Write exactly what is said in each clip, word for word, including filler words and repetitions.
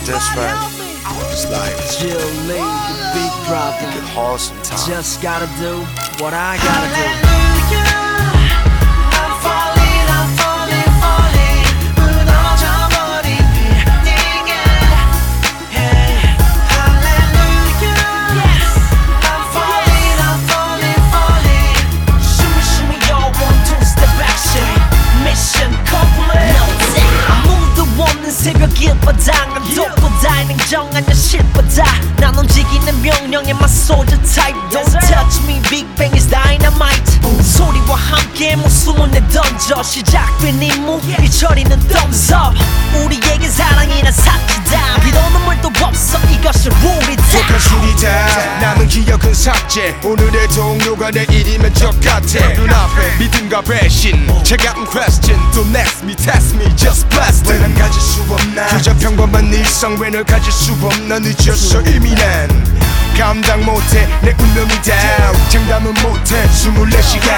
That's right. It's like Jill Lee, the big brother. get hard sometimes. Just gotta do what I gotta do. I'm falling, I'm falling, falling. 무너져버린 네게. Hey, hallelujah. Yes. I'm falling, I'm falling, falling. Shimmy, shimmy, yo, one, two, step action. Mission complete. 아무도 없는 새벽 일바닥. 독보다 냉정한 현실보다 난 움직이는 명령에만 soldier type. Don't touch me, Big Bang is dynamite. 소리와 함께 목숨을 내던져 시작된 임무 이 처리는 thumbs up. 우리에겐 사랑이란 사치다. 비도 눈물도 없어 이것이 룰이다. 독한 술이다. 남은 기억은 삭제. 오늘의 동료가 내일이면 적같아. 눈앞에 믿음과 배신 차가운 question. Don't ask me, test me, just blast it. 왜 난 가질 수 없나. 그저 평범한 일상 왜 널 가질 수 없나. 늦었어 이미 난 감당 못해 내 운명이다. 장담은 못해 스물네 시간.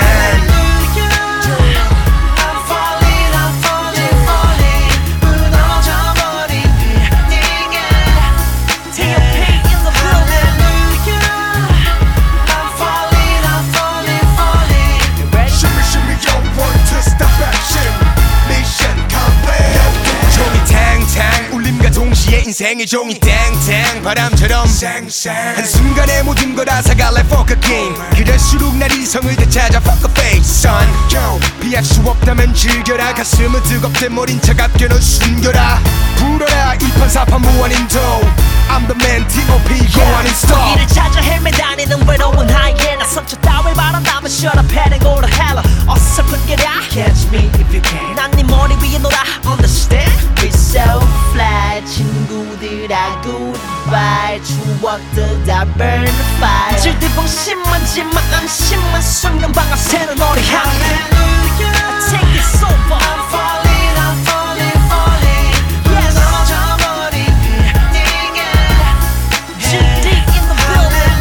인생의 종이 땡땡 바람처럼 한순간에 모든 걸 앗아가 like fuck a game. 그럴수록 날 이성을 되찾아 fuck a face son. 피할 수 없다면 즐겨라. 가슴은 뜨겁대 머린 차갑게 넌 숨겨라. 불어라 이판사판 무한인 도 I'm the man T O P go on and stop. 이를 찾아 헤매다니는 외로운 하이에나. 상처 따위 바란다면 shut up head and go to hell. 어설픈 게라 catch me if you can. 난 네 머리 위에 놀아 understand. We so fly 친구들아 goodbye. 추억들 다 burn the fire. 질들봉 심하지만 안심한 순간 방아 새는 너를 향해. Take it over. I'm falling, I'm falling, falling. Yes. 무너져버린 네게. Too deep in the building.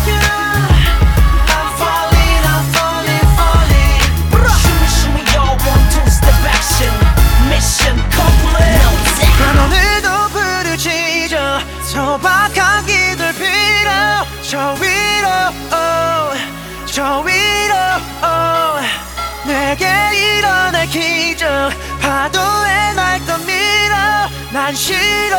I'm falling, I'm falling, falling. Shimmy, shimmy, yo, one, two, step action. Mission complete. 난 오늘도 부르짖어 소박한 기들 빌어. 저 위로 oh, 저 위로 oh. 내게 일어날 기적 파도에 날 떠밀어. 난 싫어